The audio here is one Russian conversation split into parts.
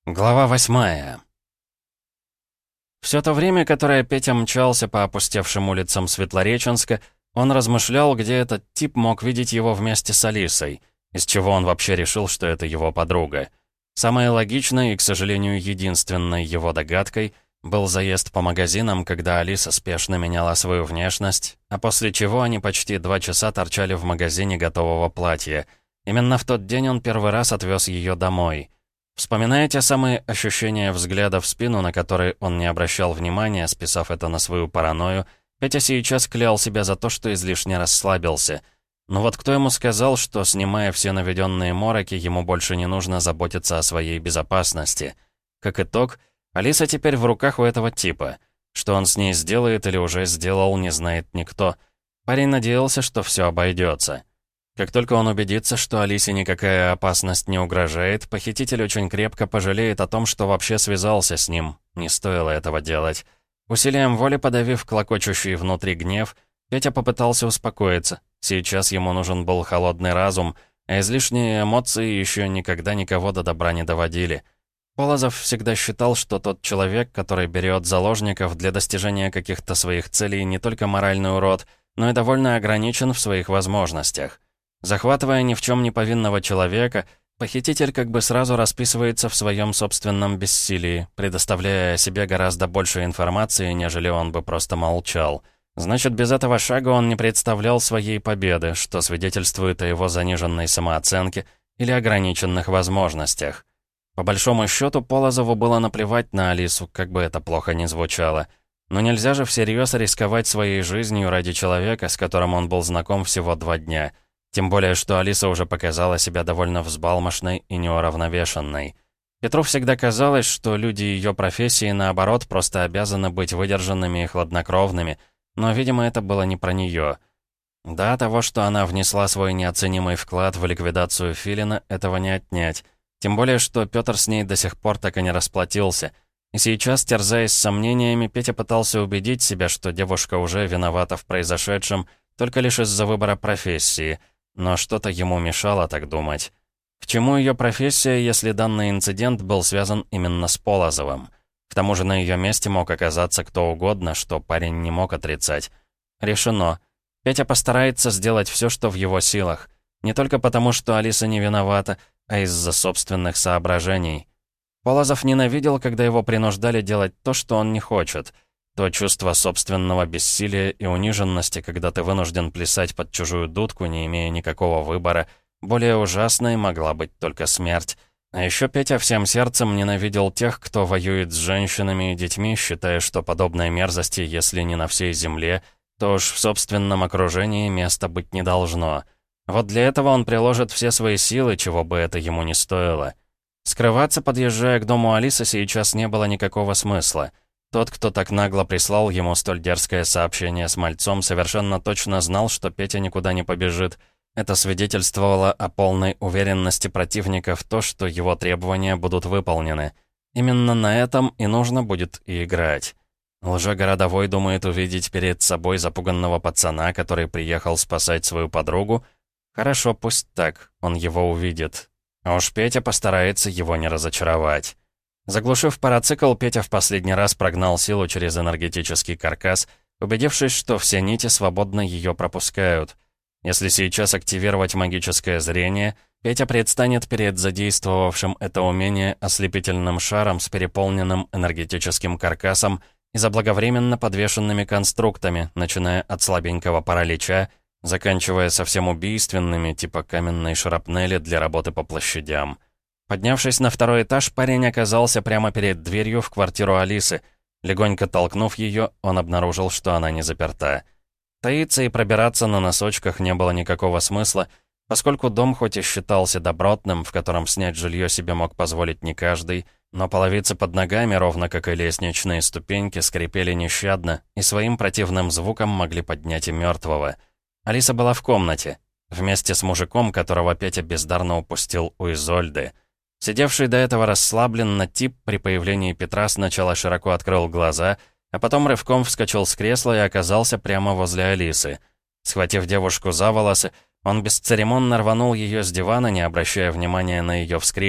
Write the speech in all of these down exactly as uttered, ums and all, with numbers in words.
Глава восьмая. Все то время, которое Петя мчался по опустевшим улицам Светлореченска, он размышлял, где этот тип мог видеть его вместе с Алисой, из чего он вообще решил, что это его подруга. Самой логичной и, к сожалению, единственной его догадкой был заезд по магазинам, когда Алиса спешно меняла свою внешность, а после чего они почти два часа торчали в магазине готового платья. Именно в тот день он первый раз отвез ее домой. Вспоминая те самые ощущения взгляда в спину, на которые он не обращал внимания, списав это на свою паранойю, Петя сейчас клял себя за то, что излишне расслабился. Но вот кто ему сказал, что, снимая все наведенные мороки, ему больше не нужно заботиться о своей безопасности? Как итог, Алиса теперь в руках у этого типа. Что он с ней сделает или уже сделал, не знает никто. Парень надеялся, что все обойдется. Как только он убедится, что Алисе никакая опасность не угрожает, похититель очень крепко пожалеет о том, что вообще связался с ним. Не стоило этого делать. Усилием воли подавив клокочущий внутри гнев, Петя попытался успокоиться. Сейчас ему нужен был холодный разум, а излишние эмоции еще никогда никого до добра не доводили. Полозов всегда считал, что тот человек, который берет заложников для достижения каких-то своих целей, не только моральный урод, но и довольно ограничен в своих возможностях. Захватывая ни в чем не повинного человека, похититель как бы сразу расписывается в своем собственном бессилии, предоставляя о себе гораздо больше информации, нежели он бы просто молчал. Значит, без этого шага он не представлял своей победы, что свидетельствует о его заниженной самооценке или ограниченных возможностях. По большому счету, Полозову было наплевать на Алису, как бы это плохо ни звучало. Но нельзя же всерьез рисковать своей жизнью ради человека, с которым он был знаком всего два дня. Тем более, что Алиса уже показала себя довольно взбалмошной и неуравновешенной. Петру всегда казалось, что люди ее профессии, наоборот, просто обязаны быть выдержанными и хладнокровными, но, видимо, это было не про нее. Да, того, что она внесла свой неоценимый вклад в ликвидацию Филина, этого не отнять. Тем более, что Петр с ней до сих пор так и не расплатился. И сейчас, терзаясь сомнениями, Петя пытался убедить себя, что девушка уже виновата в произошедшем, только лишь из-за выбора профессии. Но что-то ему мешало так думать. К чему ее профессия, если данный инцидент был связан именно с Полозовым? К тому же на ее месте мог оказаться кто угодно, что парень не мог отрицать. Решено. Петя постарается сделать все, что в его силах. Не только потому, что Алиса не виновата, а из-за собственных соображений. Полозов ненавидел, когда его принуждали делать то, что он не хочет. То чувство собственного бессилия и униженности, когда ты вынужден плясать под чужую дудку, не имея никакого выбора, более ужасной могла быть только смерть. А еще Петя всем сердцем ненавидел тех, кто воюет с женщинами и детьми, считая, что подобной мерзости, если не на всей земле, то уж в собственном окружении места быть не должно. Вот для этого он приложит все свои силы, чего бы это ему не стоило. Скрываться, подъезжая к дому Алисы, сейчас не было никакого смысла. Тот, кто так нагло прислал ему столь дерзкое сообщение с мальцом, совершенно точно знал, что Петя никуда не побежит. Это свидетельствовало о полной уверенности противника в то, что его требования будут выполнены. Именно на этом и нужно будет и играть. Лжегородовой думает увидеть перед собой запуганного пацана, который приехал спасать свою подругу. Хорошо, пусть так, он его увидит. А уж Петя постарается его не разочаровать. Заглушив парацикл, Петя в последний раз прогнал силу через энергетический каркас, убедившись, что все нити свободно ее пропускают. Если сейчас активировать магическое зрение, Петя предстанет перед задействовавшим это умение ослепительным шаром с переполненным энергетическим каркасом и заблаговременно подвешенными конструктами, начиная от слабенького паралича, заканчивая совсем убийственными, типа каменной шрапнели для работы по площадям. Поднявшись на второй этаж, парень оказался прямо перед дверью в квартиру Алисы. Легонько толкнув ее, он обнаружил, что она не заперта. Таиться и пробираться на носочках не было никакого смысла, поскольку дом хоть и считался добротным, в котором снять жилье себе мог позволить не каждый, но половицы под ногами, ровно как и лестничные ступеньки, скрипели нещадно и своим противным звуком могли поднять и мертвого. Алиса была в комнате, вместе с мужиком, которого Петя бездарно упустил у Изольды. Сидевший до этого расслабленно тип при появлении Петра сначала широко открыл глаза, а потом рывком вскочил с кресла и оказался прямо возле Алисы. Схватив девушку за волосы, он бесцеремонно рванул ее с дивана, не обращая внимания на ее вскрик,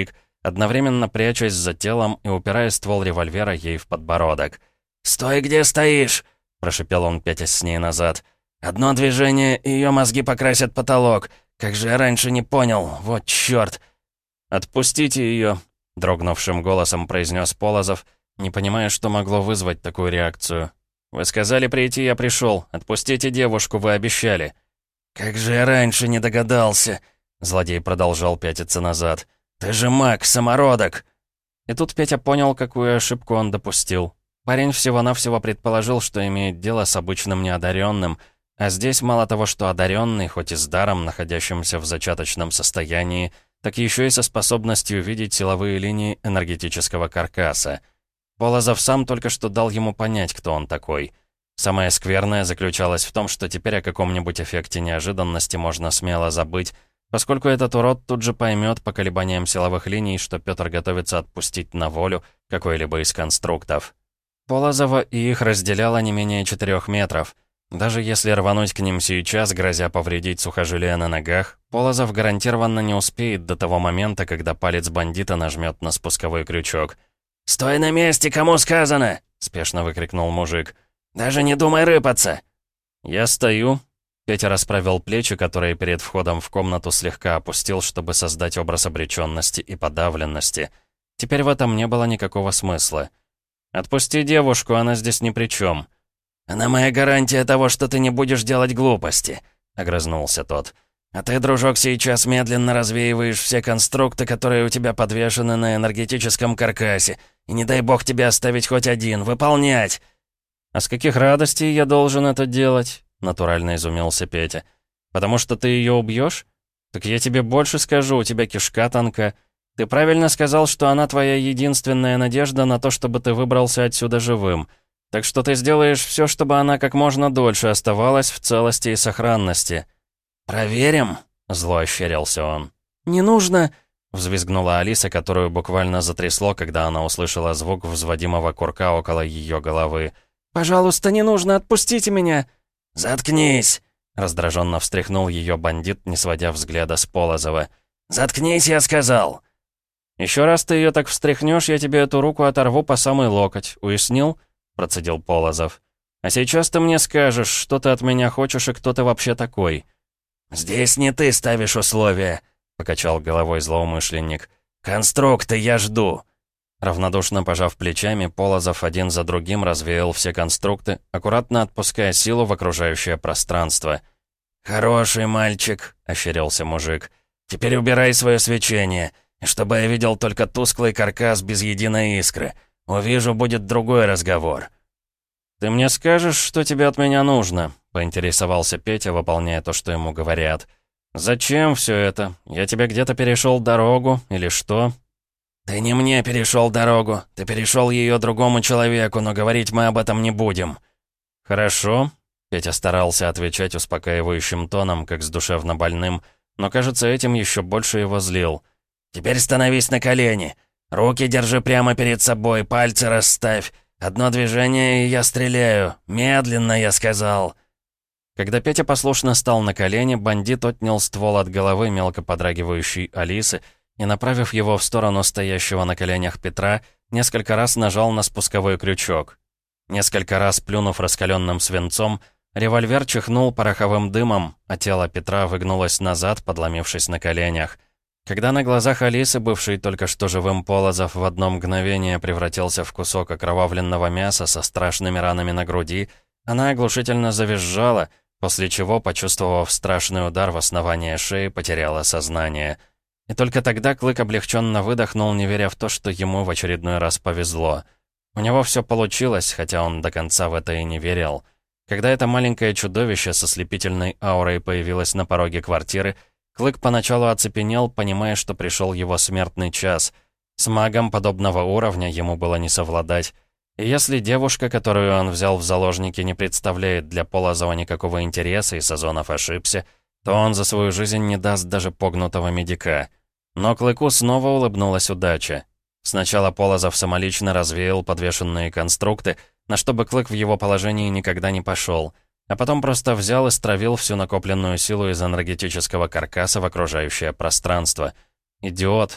одновременно прячась за телом и упирая ствол револьвера ей в подбородок. «Стой, где стоишь!» — прошипел он, пятясь с ней назад. «Одно движение, и ее мозги покрасят потолок. Как же я раньше не понял, вот чёрт!» «Отпустите ее!» — дрогнувшим голосом произнес Полозов, не понимая, что могло вызвать такую реакцию. «Вы сказали прийти, я пришел. Отпустите девушку, вы обещали». «Как же я раньше не догадался!» — злодей продолжал пятиться назад. «Ты же маг, самородок!» И тут Петя понял, какую ошибку он допустил. Парень всего-навсего предположил, что имеет дело с обычным неодаренным, а здесь мало того, что одаренный, хоть и с даром, находящимся в зачаточном состоянии, так еще и со способностью видеть силовые линии энергетического каркаса. Полозов сам только что дал ему понять, кто он такой. Самое скверное заключалось в том, что теперь о каком-нибудь эффекте неожиданности можно смело забыть, поскольку этот урод тут же поймет по колебаниям силовых линий, что Петр готовится отпустить на волю какой-либо из конструктов. Полозова и их разделяло не менее четырех метров. Даже если рвануть к ним сейчас, грозя повредить сухожилия на ногах, Полозов гарантированно не успеет до того момента, когда палец бандита нажмет на спусковой крючок. «Стой на месте, кому сказано!» — спешно выкрикнул мужик. «Даже не думай рыпаться!» «Я стою». Петя расправил плечи, которые перед входом в комнату слегка опустил, чтобы создать образ обреченности и подавленности. Теперь в этом не было никакого смысла. «Отпусти девушку, она здесь ни при чем». «Она моя гарантия того, что ты не будешь делать глупости», — огрызнулся тот. «А ты, дружок, сейчас медленно развеиваешь все конструкты, которые у тебя подвешены на энергетическом каркасе, и не дай бог тебе оставить хоть один. Выполнять!» «А с каких радостей я должен это делать?» — натурально изумился Петя. «Потому что ты ее убьешь? Так я тебе больше скажу, у тебя кишка тонка. Ты правильно сказал, что она твоя единственная надежда на то, чтобы ты выбрался отсюда живым. Так что ты сделаешь все, чтобы она как можно дольше оставалась в целости и сохранности». «Проверим?» — зло ощерился он. «Не нужно!» — взвизгнула Алиса, которую буквально затрясло, когда она услышала звук взводимого курка около ее головы. «Пожалуйста, не нужно, отпустите меня!» «Заткнись!» — раздраженно встряхнул ее бандит, не сводя взгляда с Полозова. «Заткнись, я сказал!» «Еще раз ты ее так встряхнешь, я тебе эту руку оторву по самый локоть. Уяснил?» — процедил Полозов. «А сейчас ты мне скажешь, что ты от меня хочешь и кто ты вообще такой». «Здесь не ты ставишь условия», — покачал головой злоумышленник. «Конструкты я жду». Равнодушно пожав плечами, Полозов один за другим развеял все конструкты, аккуратно отпуская силу в окружающее пространство. «Хороший мальчик», — ощерился мужик. «Теперь убирай свое свечение, и чтобы я видел только тусклый каркас без единой искры. Увижу, будет другой разговор». «Ты мне скажешь, что тебе от меня нужно?» — поинтересовался Петя, выполняя то, что ему говорят. «Зачем все это? Я тебе где-то перешел дорогу или что?» «Ты не мне перешел дорогу. Ты перешел ее другому человеку, но говорить мы об этом не будем». «Хорошо». Петя старался отвечать успокаивающим тоном, как с душевно больным, но, кажется, этим еще больше его злил. «Теперь становись на колени. Руки держи прямо перед собой, пальцы расставь. Одно движение, и я стреляю. Медленно, я сказал». Когда Петя послушно стал на колени, бандит отнял ствол от головы мелко подрагивающей Алисы и, направив его в сторону стоящего на коленях Петра, несколько раз нажал на спусковой крючок. Несколько раз плюнув раскаленным свинцом, револьвер чихнул пороховым дымом, а тело Петра выгнулось назад, подломившись на коленях. Когда на глазах Алисы, бывший только что живым Полозов, в одно мгновение превратился в кусок окровавленного мяса со страшными ранами на груди, она оглушительно завизжала, после чего, почувствовав страшный удар в основание шеи, потеряла сознание. И только тогда Клык облегченно выдохнул, не веря в то, что ему в очередной раз повезло. У него все получилось, хотя он до конца в это и не верил. Когда это маленькое чудовище со слепительной аурой появилось на пороге квартиры, Клык поначалу оцепенел, понимая, что пришел его смертный час. С магом подобного уровня ему было не совладать. И если девушка, которую он взял в заложники, не представляет для Полозова никакого интереса и Сазонов ошибся, то он за свою жизнь не даст даже погнутого медика. Но Клыку снова улыбнулась удача. Сначала Полозов самолично развеял подвешенные конструкты, на что бы Клык в его положении никогда не пошел, а потом просто взял и стравил всю накопленную силу из энергетического каркаса в окружающее пространство. Идиот.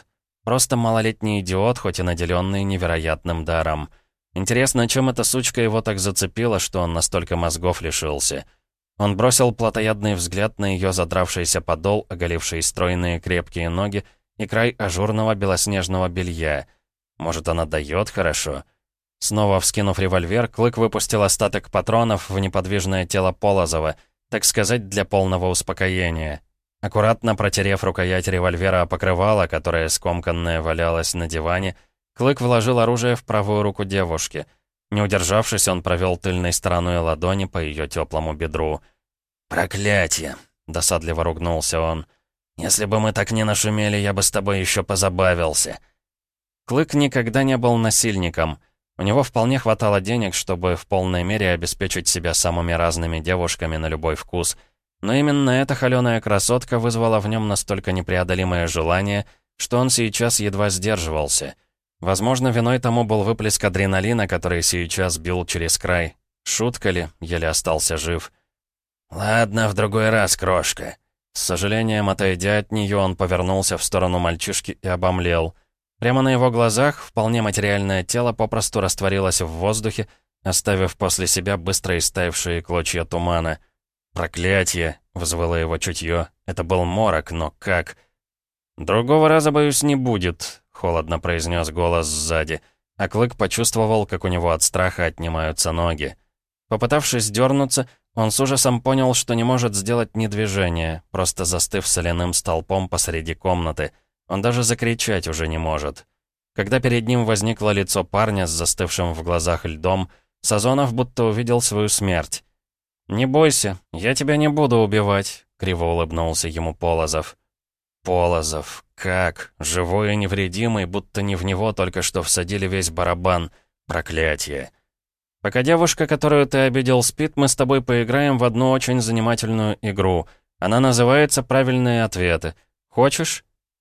Просто малолетний идиот, хоть и наделенный невероятным даром. Интересно, чем эта сучка его так зацепила, что он настолько мозгов лишился. Он бросил плотоядный взгляд на ее задравшийся подол, оголивший стройные крепкие ноги и край ажурного белоснежного белья. Может, она дает хорошо? Снова вскинув револьвер, Клык выпустил остаток патронов в неподвижное тело Полозова, так сказать, для полного успокоения. Аккуратно протерев рукоять револьвера о покрывало, которое скомканное валялось на диване, Клык вложил оружие в правую руку девушки. Не удержавшись, он провел тыльной стороной ладони по ее теплому бедру. «Проклятье!» — досадливо ругнулся он. «Если бы мы так не нашумели, я бы с тобой еще позабавился». Клык никогда не был насильником. У него вполне хватало денег, чтобы в полной мере обеспечить себя самыми разными девушками на любой вкус. Но именно эта холёная красотка вызвала в нем настолько непреодолимое желание, что он сейчас едва сдерживался. Возможно, виной тому был выплеск адреналина, который сейчас бил через край. Шутка ли, еле остался жив. «Ладно, в другой раз, крошка». С сожалением, отойдя от нее, он повернулся в сторону мальчишки и обомлел. Прямо на его глазах вполне материальное тело попросту растворилось в воздухе, оставив после себя быстро истаявшие клочья тумана. «Проклятье!» — вызвало его чутье. Это был морок, но как? «Другого раза, боюсь, не будет», — холодно произнес голос сзади, а Клык почувствовал, как у него от страха отнимаются ноги. Попытавшись дернуться, он с ужасом понял, что не может сделать ни движения, просто застыв соляным столпом посреди комнаты. Он даже закричать уже не может. Когда перед ним возникло лицо парня с застывшим в глазах льдом, Сазонов будто увидел свою смерть. «Не бойся, я тебя не буду убивать», — криво улыбнулся ему Полозов. Полозов, как? Живой и невредимый, будто не в него только что всадили весь барабан. Проклятие. Пока девушка, которую ты обидел, спит, мы с тобой поиграем в одну очень занимательную игру. Она называется «Правильные ответы». Хочешь?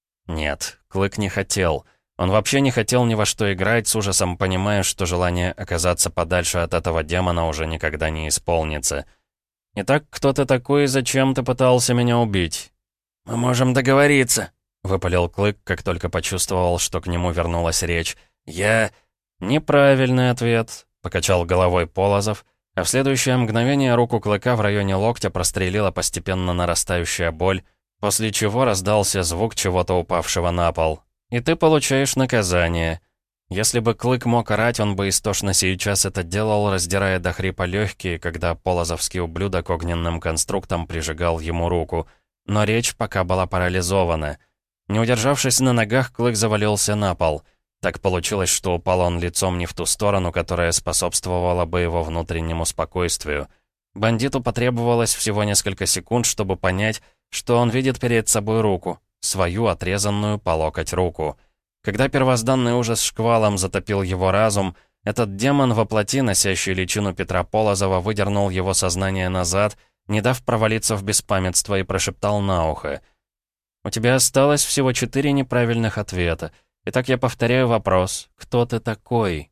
Нет, Клык не хотел. Он вообще не хотел ни во что играть, с ужасом понимая, что желание оказаться подальше от этого демона уже никогда не исполнится. «Итак, кто ты такой и зачем ты пытался меня убить?» «Мы можем договориться», — выпалил Клык, как только почувствовал, что к нему вернулась речь. «Я...» «Неправильный ответ», — покачал головой Полозов, а в следующее мгновение руку Клыка в районе локтя прострелила постепенно нарастающая боль, после чего раздался звук чего-то упавшего на пол. «И ты получаешь наказание». Если бы Клык мог орать, он бы истошно сейчас это делал, раздирая до хрипа легкие, когда полозовский ублюдок огненным конструктом прижигал ему руку. Но речь пока была парализована. Не удержавшись на ногах, Клык завалился на пол. Так получилось, что упал он лицом не в ту сторону, которая способствовала бы его внутреннему спокойствию. Бандиту потребовалось всего несколько секунд, чтобы понять, что он видит перед собой руку, свою отрезанную по локоть руку. Когда первозданный ужас шквалом затопил его разум, этот демон во плоти, носящий личину Петра Полозова, выдернул его сознание назад, не дав провалиться в беспамятство, и прошептал на ухо. «У тебя осталось всего четыре неправильных ответа. Итак, я повторяю вопрос. Кто ты такой?»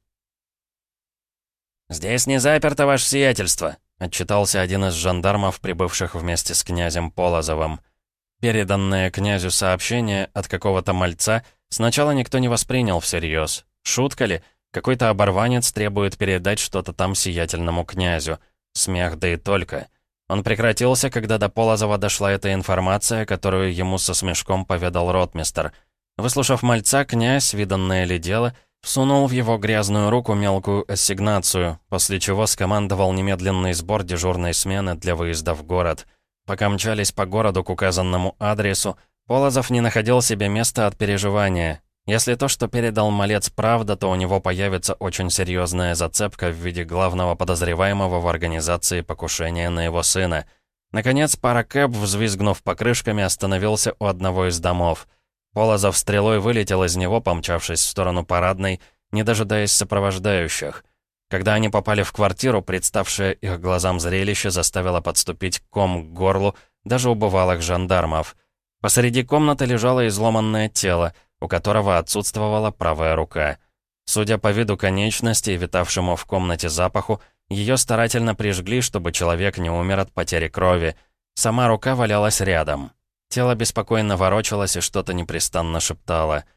«Здесь не заперто, ваше сиятельство», — отчитался один из жандармов, прибывших вместе с князем Полозовым. Переданное князю сообщение от какого-то мальца сначала никто не воспринял всерьез. Шутка ли? Какой-то оборванец требует передать что-то там сиятельному князю. Смех, да и только. Он прекратился, когда до Полозова дошла эта информация, которую ему со смешком поведал ротмистр. Выслушав мальца, князь, виданное ли дело, всунул в его грязную руку мелкую ассигнацию, после чего скомандовал немедленный сбор дежурной смены для выезда в город. Пока мчались по городу к указанному адресу, Полозов не находил себе места от переживания. Если то, что передал малец, правда, то у него появится очень серьезная зацепка в виде главного подозреваемого в организации покушения на его сына. Наконец, паракэб, взвизгнув покрышками, остановился у одного из домов. Полозов стрелой вылетел из него, помчавшись в сторону парадной, не дожидаясь сопровождающих. Когда они попали в квартиру, представшее их глазам зрелище заставило подступить ком к горлу даже у бывалых жандармов. Посреди комнаты лежало изломанное тело, у которого отсутствовала правая рука. Судя по виду конечности и витавшему в комнате запаху, ее старательно прижгли, чтобы человек не умер от потери крови. Сама рука валялась рядом. Тело беспокойно ворочалось и что-то непрестанно шептало.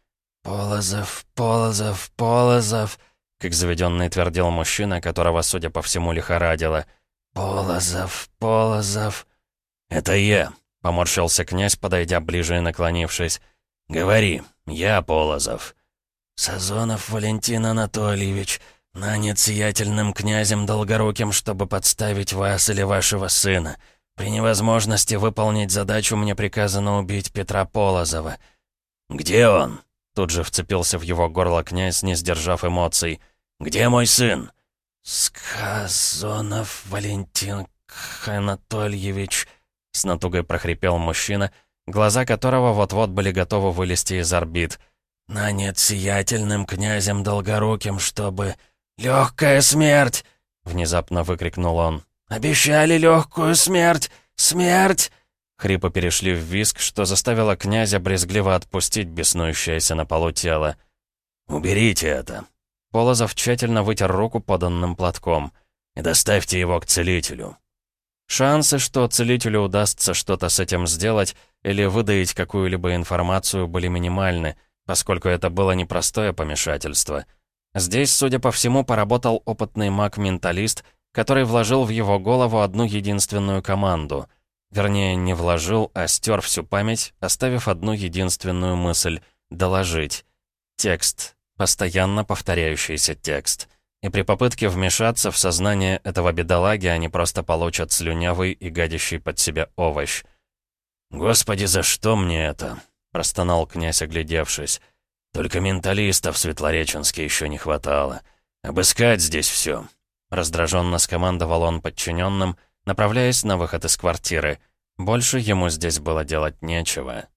«Полозов, Полозов, Полозов», — как заведенный твердил мужчина, которого, судя по всему, лихорадило. «Полозов, Полозов». «Это я», — поморщился князь, подойдя ближе и наклонившись. «Говори, я Полозов». «Сазонов Валентин Анатольевич, нанят сиятельным князем Долгоруким, чтобы подставить вас или вашего сына. При невозможности выполнить задачу мне приказано убить Петра Полозова». «Где он?» — тут же вцепился в его горло князь, не сдержав эмоций. «Где мой сын?» «Сказонов Валентин Анатольевич», — с натугой прохрипел мужчина, глаза которого вот-вот были готовы вылезти из орбит. «Нанят сиятельным князем Долгоруким, чтобы...» «Легкая смерть!» — внезапно выкрикнул он. «Обещали легкую смерть! Смерть!» Хрипы перешли в визг, что заставило князя брезгливо отпустить беснующееся на полу тело. «Уберите это!» Полозов тщательно вытер руку поданным платком. «И доставьте его к целителю». Шансы, что целителю удастся что-то с этим сделать или выдаить какую-либо информацию, были минимальны, поскольку это было непростое помешательство. Здесь, судя по всему, поработал опытный маг-менталист, который вложил в его голову одну единственную команду. Вернее, не вложил, а стер всю память, оставив одну единственную мысль — доложить. Текст. Постоянно повторяющийся текст. И при попытке вмешаться в сознание этого бедолаги они просто получат слюнявый и гадящий под себя овощ. «Господи, за что мне это?» — простонал князь, оглядевшись. «Только менталистов в Светлореченске еще не хватало. Обыскать здесь все». Раздраженно скомандовал он подчиненным, направляясь на выход из квартиры. Больше ему здесь было делать нечего.